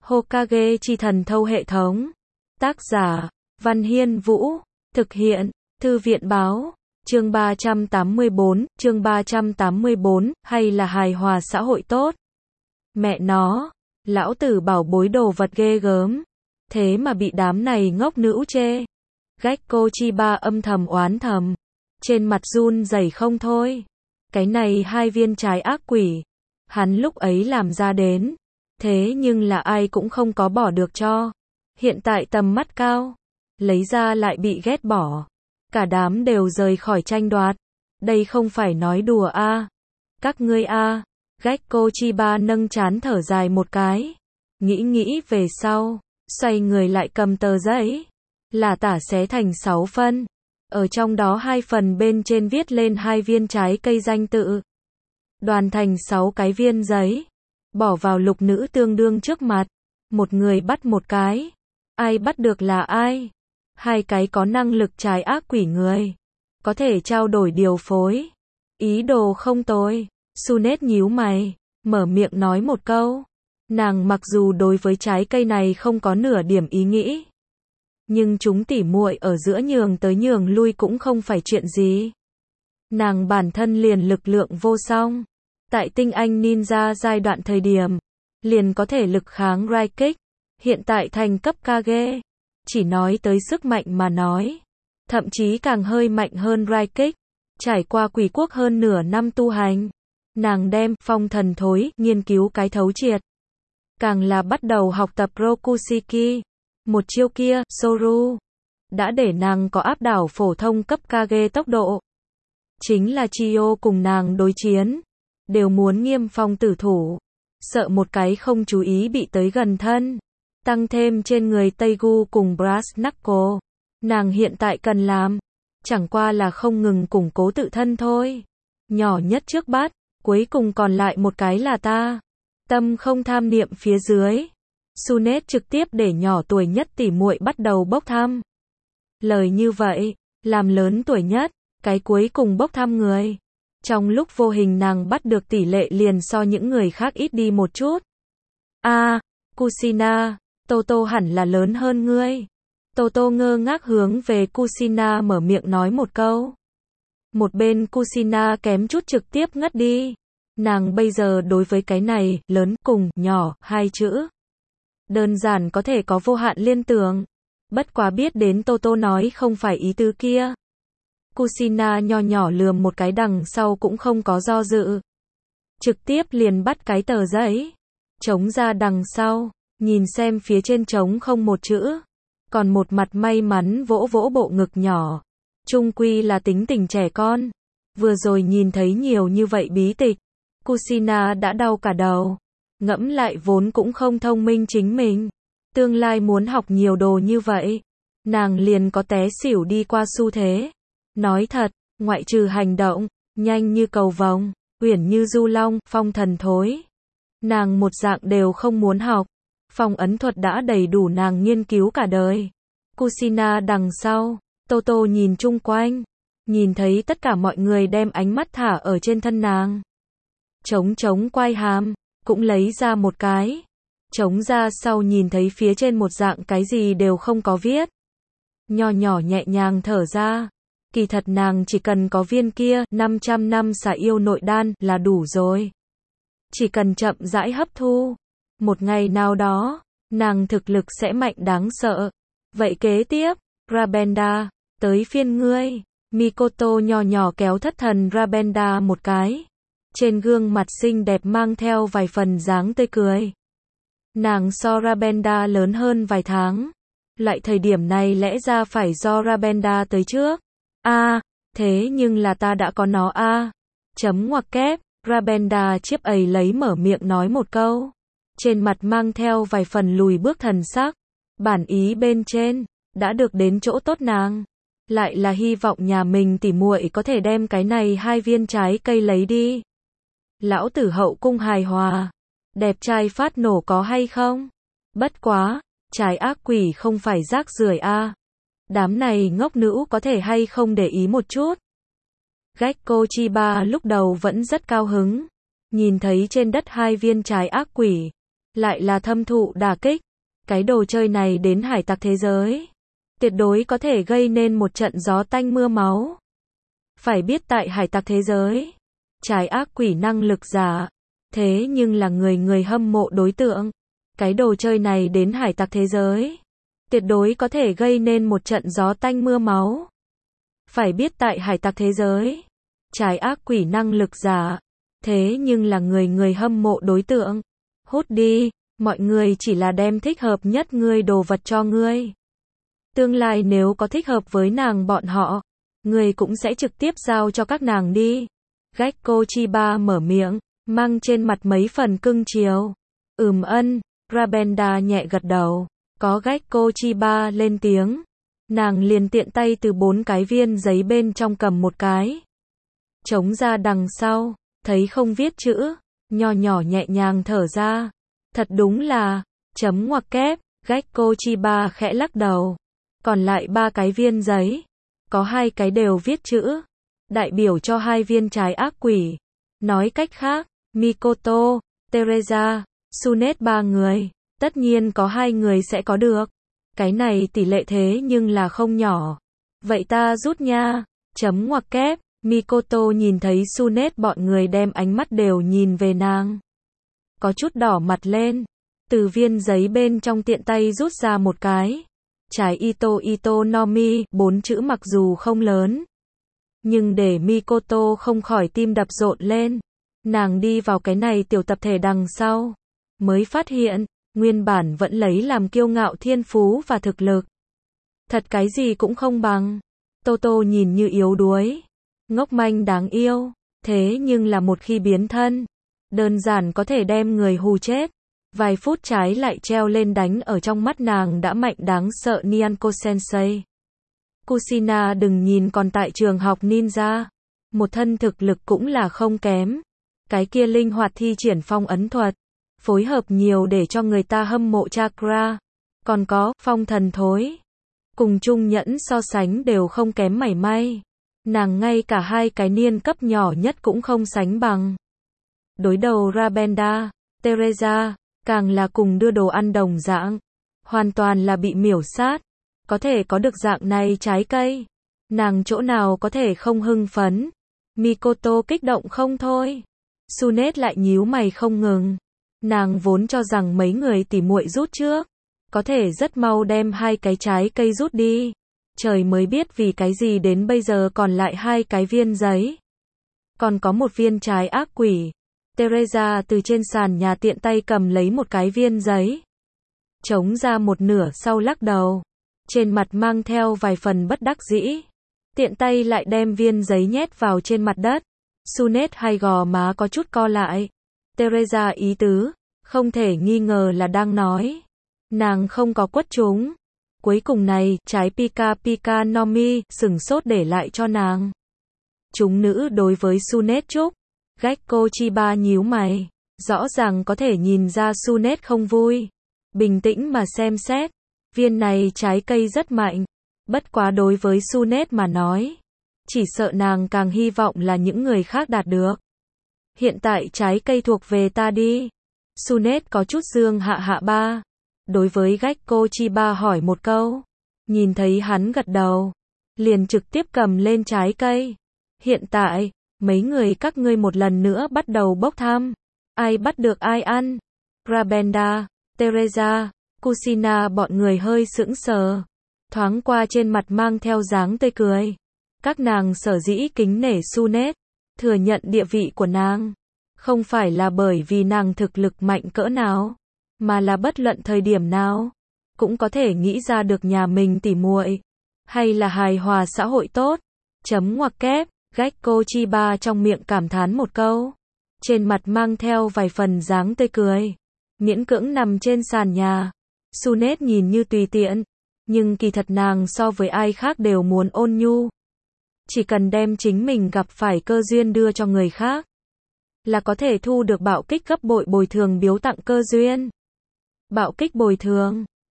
Hokage chi thần thâu hệ thống. Tác giả, Văn Hiên Vũ. Thực hiện, Thư viện báo. Chương 384, hay là hài hòa xã hội tốt. Mẹ nó, lão tử bảo bối đồ vật ghê gớm. Thế mà bị đám này ngốc nữ chê. Gekko Chiba âm thầm oán thầm. Trên mặt run rẩy không thôi. Cái này 2 viên trái ác quỷ. Hắn lúc ấy làm ra đến. Thế nhưng là ai cũng không có bỏ được cho. Hiện tại tầm mắt cao. Lấy ra lại bị ghét bỏ. Cả đám đều rời khỏi tranh đoạt. Đây không phải nói đùa a. Các ngươi a. Gekko Chiba nâng trán thở dài một cái. Nghĩ về sau. Xoay người lại cầm tờ giấy. Là tả xé thành 6 phân. Ở trong đó 2 phần bên trên viết lên 2 viên trái cây danh tự. Đoàn thành 6 cái viên giấy. Bỏ vào lục nữ tương đương trước mặt. Một người bắt một cái. Ai bắt được là ai? 2 cái có năng lực trái ác quỷ người. Có thể trao đổi điều phối. Ý đồ không tồi. Sunet nhíu mày. Mở miệng nói một câu. Nàng mặc dù đối với trái cây này không có nửa điểm ý nghĩ. Nhưng chúng tỉ muội ở giữa nhường tới nhường lui cũng không phải chuyện gì. Nàng bản thân liền lực lượng vô song. Tại tinh anh ninja giai đoạn thời điểm, liền có thể lực kháng Raikik. Hiện tại thành cấp Kage. Chỉ nói tới sức mạnh mà nói. Thậm chí càng hơi mạnh hơn Raikik. Trải qua quỷ quốc hơn nửa năm tu hành. Nàng đem phong thần thối nghiên cứu cái thấu triệt. Càng là bắt đầu học tập Rokushiki. Một chiêu kia, Soru, đã để nàng có áp đảo phổ thông cấp Kage tốc độ. Chính là Chio cùng nàng đối chiến. Đều muốn nghiêm phong tử thủ. Sợ một cái không chú ý bị tới gần thân. Tăng thêm trên người Teigu cùng Brass Knuckle. Nàng hiện tại cần làm. Chẳng qua là không ngừng củng cố tự thân thôi. Nhỏ nhất trước bát. Cuối cùng còn lại một cái là ta. Tâm không tham niệm phía dưới. Sunet trực tiếp để nhỏ tuổi nhất tỉ muội bắt đầu bốc thăm. Lời như vậy, làm lớn tuổi nhất, cái cuối cùng bốc thăm người. Trong lúc vô hình nàng bắt được tỷ lệ liền so những người khác ít đi một chút. Kushina, Toto hẳn là lớn hơn ngươi. Toto ngơ ngác hướng về Kushina mở miệng nói một câu. Một bên Kushina kém chút trực tiếp ngất đi. Nàng bây giờ đối với cái này, lớn cùng nhỏ, 2 chữ. Đơn giản có thể có vô hạn liên tưởng. Bất quá biết đến Toto nói không phải ý tứ kia. Kushina nho nhỏ lườm một cái đằng sau cũng không có do dự. Trực tiếp liền bắt cái tờ giấy. Trống ra đằng sau. Nhìn xem phía trên trống không một chữ. Còn một mặt may mắn vỗ vỗ bộ ngực nhỏ. Chung quy là tính tình trẻ con. Vừa rồi nhìn thấy nhiều như vậy bí tịch. Kushina đã đau cả đầu. Ngẫm lại vốn cũng không thông minh chính mình. Tương lai muốn học nhiều đồ như vậy. Nàng liền có té xỉu đi qua xu thế. Nói thật, ngoại trừ hành động, nhanh như cầu vồng, uyển như du long, phong thần thối. Nàng một dạng đều không muốn học. Phong ấn thuật đã đầy đủ nàng nghiên cứu cả đời. Kushina đằng sau, Toto nhìn chung quanh. Nhìn thấy tất cả mọi người đem ánh mắt thả ở trên thân nàng. Trống quai hàm. Cũng lấy ra một cái. Trống ra sau nhìn thấy phía trên một dạng cái gì đều không có viết. Nho nhỏ nhẹ nhàng thở ra. Kỳ thật nàng chỉ cần có viên kia 500 năm xả yêu nội đan là đủ rồi. Chỉ cần chậm rãi hấp thu. Một ngày nào đó, nàng thực lực sẽ mạnh đáng sợ. Vậy kế tiếp, Rabenda, tới phiên ngươi. Mikoto nho nhỏ kéo thất thần Rabenda một cái. Trên gương mặt xinh đẹp mang theo vài phần dáng tươi cười. Nàng so Rabenda lớn hơn vài tháng. Loại thời điểm này lẽ ra phải do Rabenda tới trước. Thế nhưng là ta đã có nó Chấm ngoặc kép, Rabenda chiếp ầy lấy mở miệng nói một câu. Trên mặt mang theo vài phần lùi bước thần sắc. Bản ý bên trên, đã được đến chỗ tốt nàng. Lại là hy vọng nhà mình tỉ muội có thể đem cái này 2 viên trái cây lấy đi. Lão tử hậu cung hài hòa. Đẹp trai phát nổ có hay không? Bất quá, trái ác quỷ không phải rác rưởi Đám này ngốc nữ có thể hay không để ý một chút. Gekko Chiba lúc đầu vẫn rất cao hứng. Nhìn thấy trên đất 2 viên trái ác quỷ. lại là thâm thụ đả kích. Cái đồ chơi này đến hải tặc thế giới, tuyệt đối có thể gây nên một trận gió tanh mưa máu. Phải biết tại hải tặc thế giới, trái ác quỷ năng lực giả, thế nhưng là người người hâm mộ đối tượng. Cái đồ chơi này đến hải tặc thế giới, tuyệt đối có thể gây nên một trận gió tanh mưa máu. Phải biết tại hải tặc thế giới, trái ác quỷ năng lực giả, thế nhưng là người người hâm mộ đối tượng. Hút đi, mọi người chỉ là đem thích hợp nhất ngươi đồ vật cho ngươi. Tương lai nếu có thích hợp với nàng bọn họ, ngươi cũng sẽ trực tiếp giao cho các nàng đi. Gekko Chiba mở miệng, mang trên mặt mấy phần cưng chiều. Ân, Rabenda nhẹ gật đầu. Có Gekko Chiba lên tiếng, nàng liền tiện tay từ 4 cái viên giấy bên trong cầm một cái. Chống ra đằng sau, thấy không viết chữ, nho nhỏ nhẹ nhàng thở ra. Thật đúng là, chấm ngoặc kép, Gekko Chiba khẽ lắc đầu. Còn lại 3 cái viên giấy, có 2 cái đều viết chữ, đại biểu cho 2 viên trái ác quỷ. Nói cách khác, Mikoto, Teresa, Tsunet 3 người, tất nhiên có 2 người sẽ có được. Cái này tỷ lệ thế nhưng là không nhỏ. Vậy ta rút nha, chấm ngoặc kép, Mikoto nhìn thấy Tsunet bọn người đem ánh mắt đều nhìn về nàng. Có chút đỏ mặt lên, từ viên giấy bên trong tiện tay rút ra một cái. Trái Ito Nomi, 4 chữ mặc dù không lớn, nhưng để Mikoto không khỏi tim đập rộn lên. Nàng đi vào cái này tiểu tập thể đằng sau, mới phát hiện, nguyên bản vẫn lấy làm kiêu ngạo thiên phú và thực lực. Thật cái gì cũng không bằng. Toto nhìn như yếu đuối, ngốc manh đáng yêu, thế nhưng là một khi biến thân, đơn giản có thể đem người hù chết. Vài phút trái lại treo lên đánh ở trong mắt nàng đã mạnh đáng sợ Nyanko Sensei. Kushina đừng nhìn còn tại trường học ninja, một thân thực lực cũng là không kém. Cái kia linh hoạt thi triển phong ấn thuật, phối hợp nhiều để cho người ta hâm mộ chakra. Còn có phong thần thối, cùng Trung Nhẫn so sánh đều không kém mảy may. Nàng ngay cả 2 cái niên cấp nhỏ nhất cũng không sánh bằng. Đối đầu Rabenda, Teresa, càng là cùng đưa đồ ăn đồng dạng, hoàn toàn là bị miểu sát. Có thể có được dạng này trái cây, nàng chỗ nào có thể không hưng phấn. Mikoto kích động không thôi. Tsunet lại nhíu mày không ngừng. Nàng vốn cho rằng mấy người tỉ muội rút trước, có thể rất mau đem 2 cái trái cây rút đi. Trời mới biết vì cái gì đến bây giờ còn lại 2 cái viên giấy. Còn có một viên trái ác quỷ. Teresa từ trên sàn nhà tiện tay cầm lấy một cái viên giấy, chống ra một nửa sau lắc đầu, trên mặt mang theo vài phần bất đắc dĩ, tiện tay lại đem viên giấy nhét vào trên mặt đất. Tsunet hai gò má có chút co lại. Teresa ý tứ, không thể nghi ngờ là đang nói, nàng không có quất chúng. Cuối cùng này, trái Pika Pika Nomi, sừng sốt để lại cho nàng. Chúng nữ đối với Tsunet chúc. Gekko Chiba nhíu mày, rõ ràng có thể nhìn ra Tsunet không vui. Bình tĩnh mà xem xét, viên này trái cây rất mạnh, bất quá đối với Tsunet mà nói, chỉ sợ nàng càng hy vọng là những người khác đạt được. Hiện tại trái cây thuộc về ta đi. Tsunet có chút dương hạ hạ ba, đối với Gekko Chiba hỏi một câu, nhìn thấy hắn gật đầu, liền trực tiếp cầm lên trái cây. Hiện tại, mấy người các ngươi một lần nữa bắt đầu bốc thăm, ai bắt được ai ăn. Rabenda, Teresa, Kushina bọn người hơi sững sờ, thoáng qua trên mặt mang theo dáng tươi cười. Các nàng sở dĩ kính nể Tsunet, thừa nhận địa vị của nàng, không phải là bởi vì nàng thực lực mạnh cỡ nào, mà là bất luận thời điểm nào, cũng có thể nghĩ ra được nhà mình tỉ muội, hay là hài hòa xã hội tốt. Chấm ngoặc kép, Gekko Chiba trong miệng cảm thán một câu, trên mặt mang theo vài phần dáng tươi cười, miễn cưỡng nằm trên sàn nhà. Tsunet nhìn như tùy tiện, nhưng kỳ thật nàng so với ai khác đều muốn ôn nhu. Chỉ cần đem chính mình gặp phải cơ duyên đưa cho người khác, là có thể thu được bạo kích gấp bội bồi thường biếu tặng cơ duyên. Bạo kích bồi thường